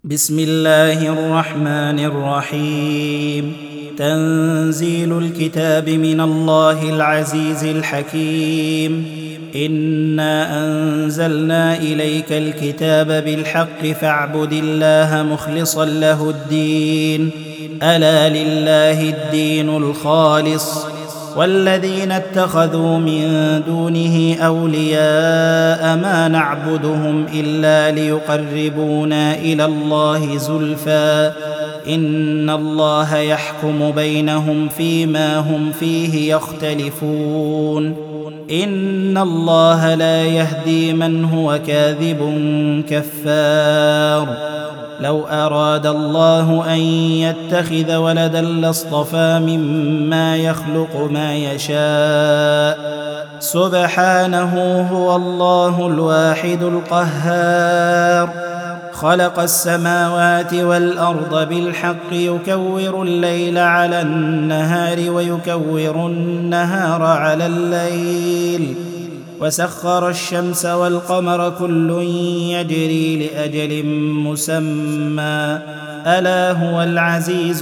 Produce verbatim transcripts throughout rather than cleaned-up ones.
بسم الله الرحمن الرحيم. تنزيل الكتاب من الله العزيز الحكيم. إنا أنزلنا إليك الكتاب بالحق فاعبد الله مخلصا له الدين، ألا لله الدين الخالص، والذين اتخذوا من دونه أولياء ما نعبدهم إلا ليقربونا إلى الله زلفى إن الله يحكم بينهم فيما هم فيه يختلفون. إن الله لا يهدي من هو كاذب كفار. لو أراد الله أن يتخذ ولدا لاصطفى مما يخلق ما يشاء، سبحانه هو الله الواحد القهار. خلق السماوات والأرض بالحق يكور الليل على النهار ويكور النهار على الليل، وسخر الشمس والقمر كل يجري لأجل مسمى، ألا هو العزيز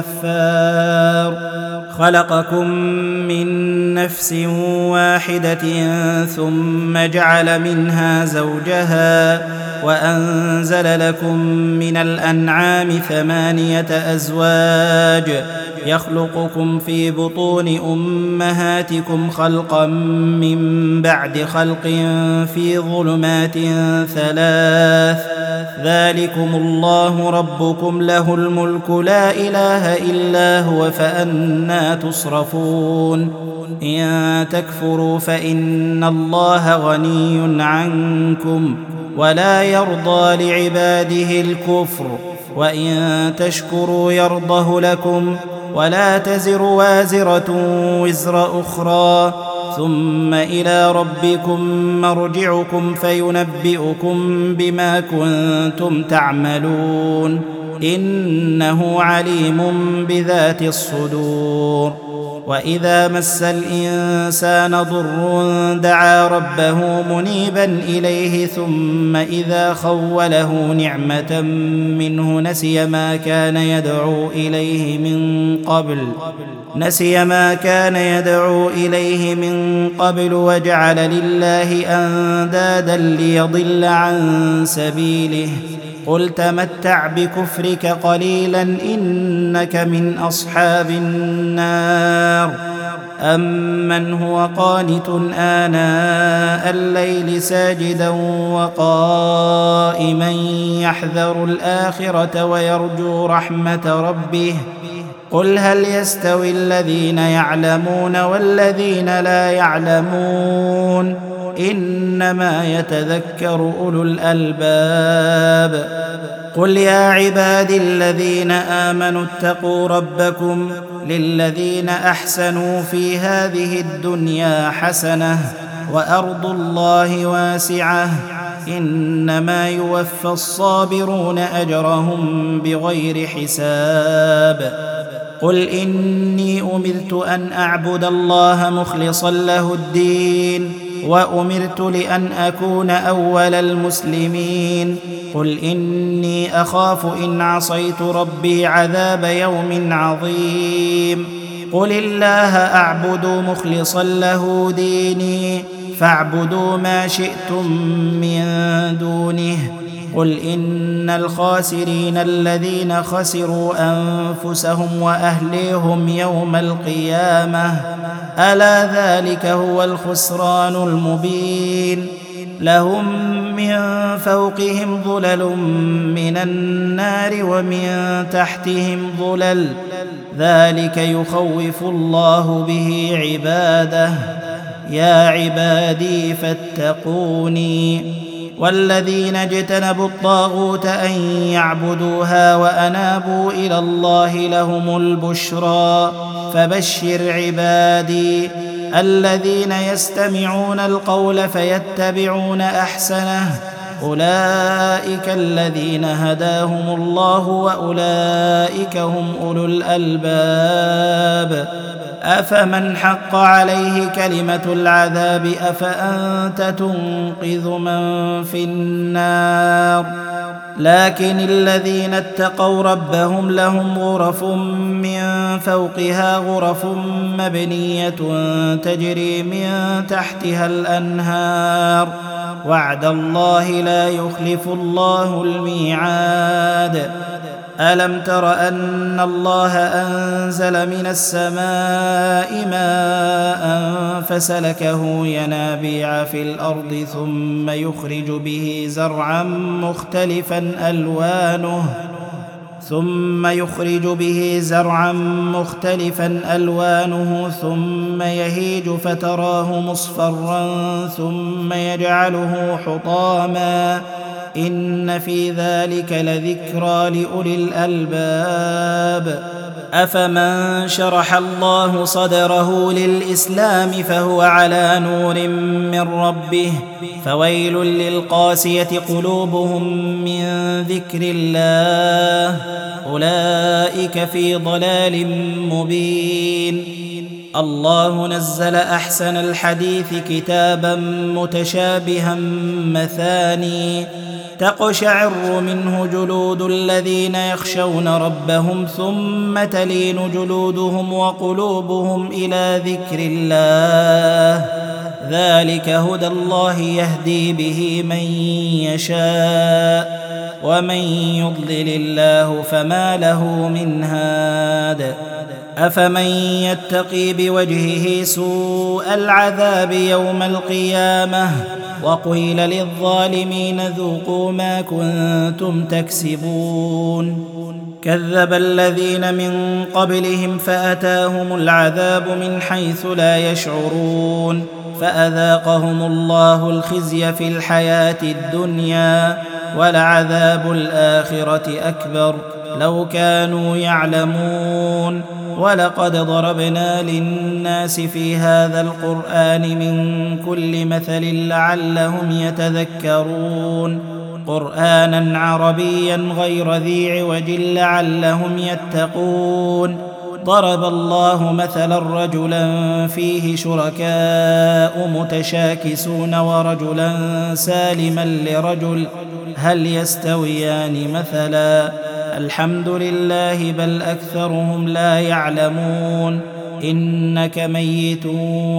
الغفار. خلقكم من نفس واحدة ثم جعل منها زوجها وأنزل لكم من الأنعام ثمانية أزواج يخلقكم في بطون أمهاتكم خلقا من بعد خلق في ظلمات ثلاث، ذلكم الله ربكم له الملك لا إله إلا هو فأنى تصرفون. إن تكفروا فإن الله غني عنكم ولا يرضى لعباده الكفر، وإن تشكروا يرضه لكم، ولا تزر وازرة وزر أخرى، ثم إلى ربكم مرجعكم فينبئكم بما كنتم تعملون، إنه عليم بذات الصدور. وإذا مس الإنسان ضر دعا ربه منيبا إليه ثم إذا خوله نعمة منه نسي ما كان يدعو إليه من قبل نسي ما كان يدعو إليه من قبل وجعل لله أندادا ليضل عن سبيله. قل تمتع بكفرك قليلا إنك من أصحاب النار. أمن هو قانت آناء الليل ساجدا وقائما يحذر الآخرة ويرجو رحمة ربه، قل هل يستوي الذين يعلمون والذين لا يعلمون، إنما يتذكر أولو الألباب. قل يا عبادي الذين آمنوا اتقوا ربكم للذين أحسنوا في هذه الدنيا حسنة وأرض الله واسعة، إنما يوفى الصابرون أجرهم بغير حساب. قل إني أمرت أن أعبد الله مخلصا له الدين وأمرت لأن أكون أول المسلمين. قل إني أخاف إن عصيت ربي عذاب يوم عظيم. قل الله أعبد مخلصا له ديني فاعبدوا ما شئتم من دونه. قل إن الخاسرين الذين خسروا أنفسهم وأهليهم يوم القيامة، ألا ذلك هو الخسران المبين. لهم من فوقهم ظلل من النار ومن تحتهم ظلل، ذلك يخوف الله به عباده. يا عبادي فاتقوني. والذين اجتنبوا الطاغوت أن يعبدوها وأنابوا إلى الله لهم البشرى. فبشر عبادي الذين يستمعون القول فيتبعون أحسنه، أولئك الذين هداهم الله وأولئك هم أولو الألباب. أفمن حق عليه كلمة العذاب أفأنت تنقذ من في النار لكن الذين اتقوا ربهم لهم غرف من فوقها غرف مبنية تجري من تحتها الأنهار وعد الله لا يخلف الله الميعاد. ألم تر أن الله أنزل من السماء ماء فسلكه ينابيع في الأرض ثم يخرج به زرعا مختلفا ألوانه ثم يخرج به زرعا مختلفا ألوانه ثم يهيج فتراه مصفرا ثم يجعله حطاما إن في ذلك لذكرى لأولي الألباب. أفمن شرح الله صدره للإسلام فهو على نور من ربه فويل للقاسية قلوبهم من ذكر الله أولئك في ضلال مبين. الله نزل أحسن الحديث كتابا متشابها مثاني تقشعر منه جلود الذين يخشون ربهم ثم تلين جلودهم وقلوبهم إلى ذكر الله ذلك هدى الله يهدي به من يشاء ومن يضلل الله فما له من هاد. أفمن يتقي بوجهه سوء العذاب يوم القيامة وقيل للظالمين ذوقوا ما كنتم تكسبون. كذب الذين من قبلهم فأتاهم العذاب من حيث لا يشعرون فأذاقهم الله الخزي في الحياة الدنيا ولعذاب الآخرة أكبر لو كانوا يعلمون. ولقد ضربنا للناس في هذا القرآن من كل مثل لعلهم يتذكرون قرآنا عربيا غير ذي عوج لعلهم يتقون. ضرب الله مثلا رجلا فيه شركاء متشاكسون ورجلا سالما لرجل هل يستويان مثلا الحمد لله بل أكثرهم لا يعلمون. إنك ميت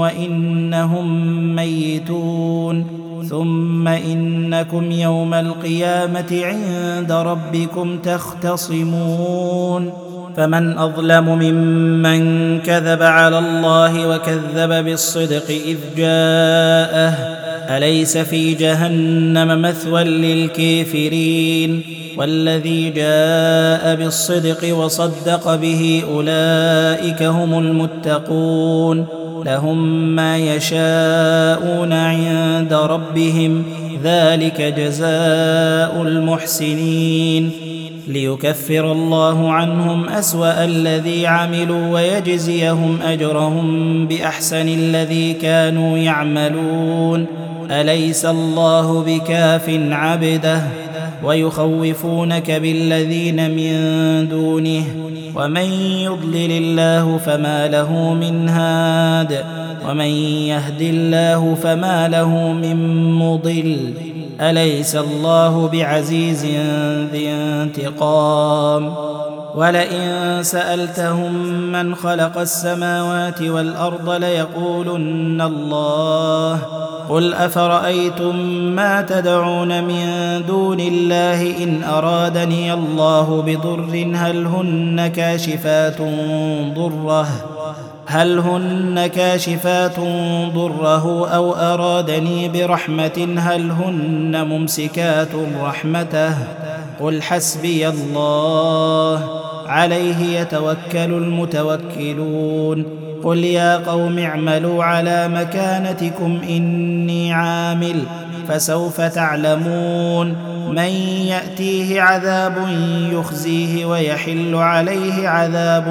وإنهم ميتون ثم إنكم يوم القيامة عند ربكم تختصمون. فمن أظلم ممن كذب على الله وكذب بالصدق إذ جاءه أليس في جهنم مثوى للكافرين والذي جاء بالصدق وصدق به أولئك هم المتقون لهم ما يشاءون عند ربهم ذلك جزاء المحسنين ليكفر الله عنهم أسوأ الذي عملوا ويجزيهم أجرهم بأحسن الذي كانوا يعملون أليس الله بكاف عبده ويخوفونك بالذين من دونه ومن يضلل الله فما له من هاد ومن يهد الله فما له من مضل أليس الله بعزيز ذي انتقام. ولئن سألتهم من خلق السماوات والأرض ليقولن الله قل أفرأيتم ما تدعون من دون الله إن أرادني الله بضر هل هن كاشفات ضره هل هن كاشفات ضره أو أرادني برحمة هل هن ممسكات رحمته قل حسبي الله عليه يتوكل المتوكلون. قل يا قوم اعملوا على مكانتكم إني عامل فسوف تعلمون من يأتيه عذاب يخزيه ويحل عليه عذاب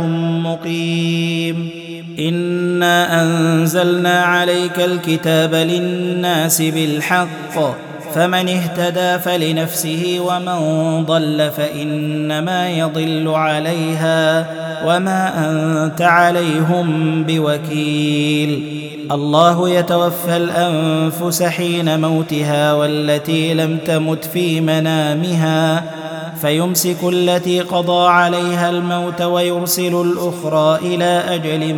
مقيم. إنا أنزلنا عليك الكتاب للناس بالحق فمن اهتدى فلنفسه ومن ضل فإنما يضل عليها وما أنت عليهم بوكيل. الله يتوفى الأنفس حين موتها والتي لم تمت في منامها فيمسك التي قضى عليها الموت ويرسل الأخرى إلى أجل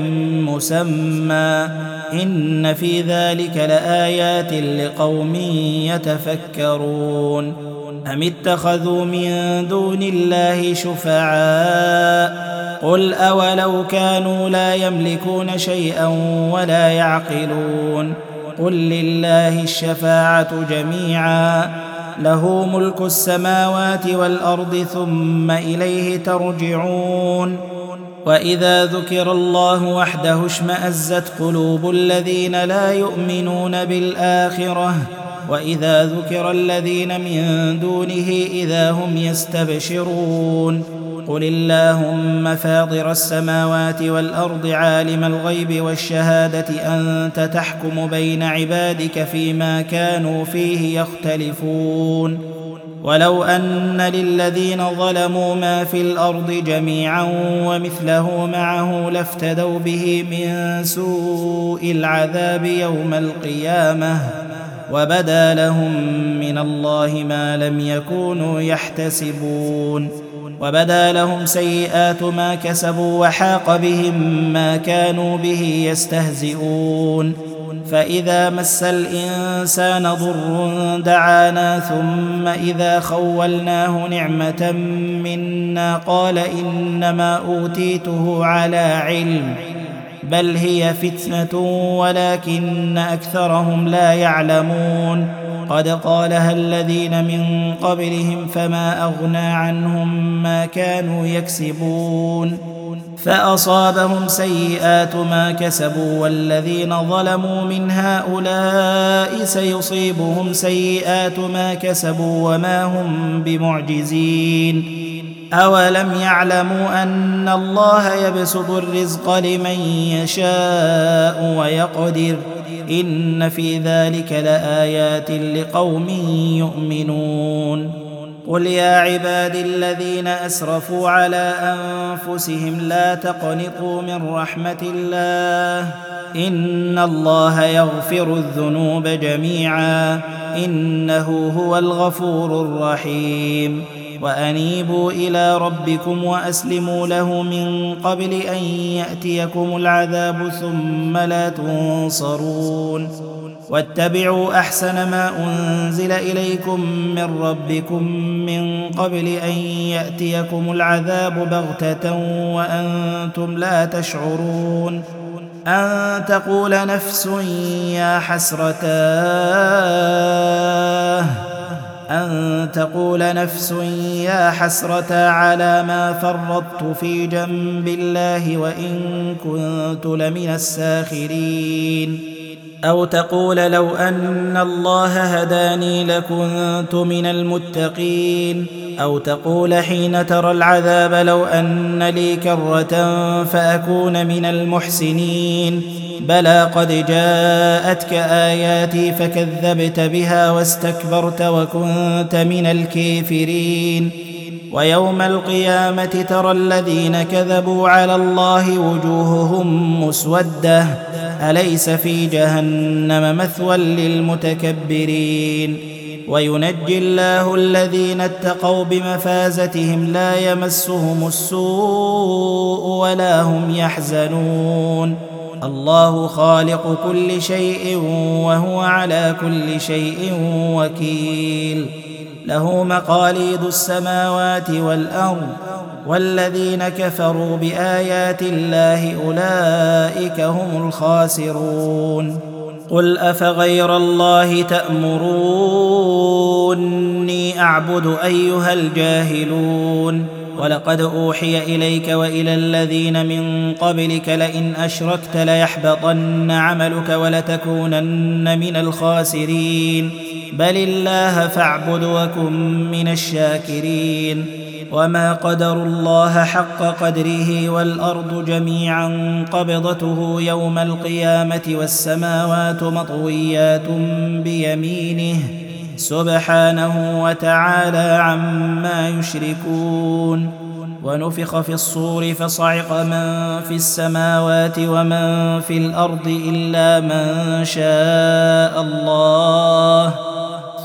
مسمى إن في ذلك لآيات لقوم يتفكرون أم اتخذوا من دون الله شفعاء قل أولو كانوا لا يملكون شيئا ولا يعقلون قل لله الشفاعة جميعا له ملك السماوات والأرض ثم إليه ترجعون وإذا ذكر الله وحده اشمأزت قلوب الذين لا يؤمنون بالآخرة وإذا ذكر الذين من دونه إذا هم يستبشرون قل اللهم فاطر السماوات والأرض عالم الغيب والشهادة أنت تحكم بين عبادك فيما كانوا فيه يختلفون ولو أن للذين ظلموا ما في الأرض جميعا ومثله معه لافتدوا به من سوء العذاب يوم القيامة وبدا لهم من الله ما لم يكونوا يحتسبون وبدا لهم سيئات ما كسبوا وحاق بهم ما كانوا به يستهزئون فإذا مس الإنسان ضر دعانا ثم إذا خولناه نعمة منا قال إنما أوتيته على علم بل هي فتنة ولكن أكثرهم لا يعلمون قد قالها الذين من قبلهم فما أغنى عنهم ما كانوا يكسبون فأصابهم سيئات ما كسبوا والذين ظلموا من هؤلاء سيصيبهم سيئات ما كسبوا وما هم بمعجزين أولم يعلموا أن الله يبسط الرزق لمن يشاء ويقدر إن في ذلك لآيات لقوم يؤمنون قل يا عبادي الذين أسرفوا على أنفسهم لا تقنطوا من رحمة الله إن الله يغفر الذنوب جميعا إنه هو الغفور الرحيم وأنيبوا إلى ربكم وأسلموا له من قبل أن يأتيكم العذاب ثم لا تنصرون واتبعوا أحسن ما أنزل إليكم من ربكم من قبل أن يأتيكم العذاب بغتة وأنتم لا تشعرون أن تقول نفس يا حسرتاه أن تقول نفس يا حسرة على ما فرطت في جنب الله وإن كنت لمن الساخرين أو تقول لو أن الله هداني لكنت من المتقين أو تقول حين ترى العذاب لو أن لي كرة فأكون من المحسنين بلى قد جاءتك آياتي فكذبت بها واستكبرت وكنت من الكافرين ويوم القيامة ترى الذين كذبوا على الله وجوههم مسودة أليس في جهنم مثوى للمتكبرين وينجي الله الذين اتقوا بمفازتهم لا يمسهم السوء ولا هم يحزنون الله خالق كل شيء وهو على كل شيء وكيل له مقاليد السماوات والأرض والذين كفروا بآيات الله أولئك هم الخاسرون قل أفغير الله تأمروني أعبد أيها الجاهلون ولقد أوحي إليك وإلى الذين من قبلك لئن أشركت ليحبطن عملك ولتكونن من الخاسرين بل الله فاعبد وكن من الشاكرين وما قدروا الله حق قدره والأرض جميعا قبضته يوم القيامة والسماوات مطويات بيمينه سبحانه وتعالى عما يشركون ونفخ في الصور فصعق من في السماوات ومن في الأرض إلا من شاء الله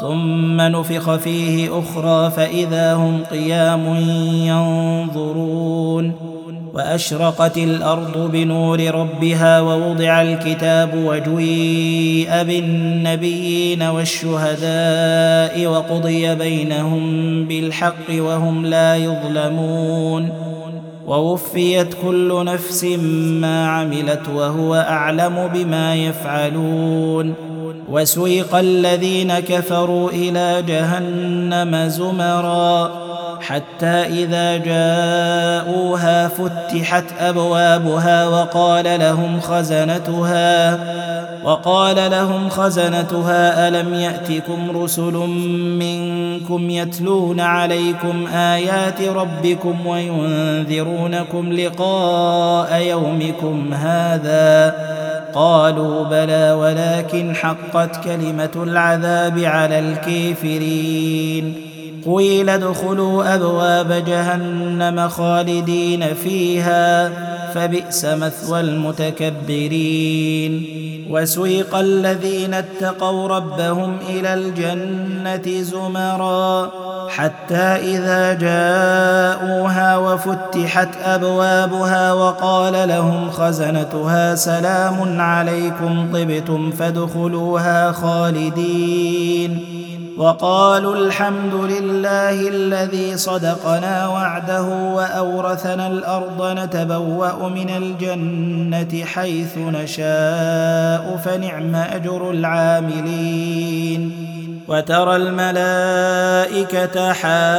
ثم نفخ فيه أخرى فإذا هم قيام ينظرون وأشرقت الأرض بنور ربها ووضع الكتاب وجيء بالنبيين والشهداء وقضي بينهم بالحق وهم لا يظلمون ووفيت كل نفس ما عملت وهو أعلم بما يفعلون وسيق الذين كفروا إلى جهنم زمرا حتى إذا جاءوها فتحت أبوابها وقال لهم خزنتها وقال لهم خزنتها ألم يأتكم رسل منكم يتلون عليكم آيات ربكم وينذرونكم لقاء يومكم هذا قالوا بلى ولكن حقت كلمة العذاب على الكافرين قيل ادخلوا أبواب جهنم خالدين فيها فبئس مثوى المتكبرين وسيق الذين اتقوا ربهم إلى الجنة زمرا حتى إذا جاءوها وفتحت أبوابها وقال لهم خزنتها سلام عليكم طبتم فادخلوها خالدين وقالوا الحمد لله الذي صدقنا وعده وأورثنا الأرض نتبوأ من الجنة حيث نشاء فنعم أجر العاملين وترى الملائكة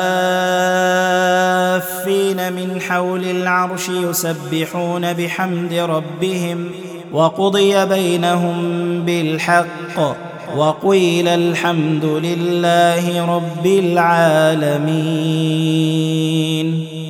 حافين من حول العرش يسبحون بحمد ربهم وقضي بينهم بالحق وقيل الحمد لله رب العالمين.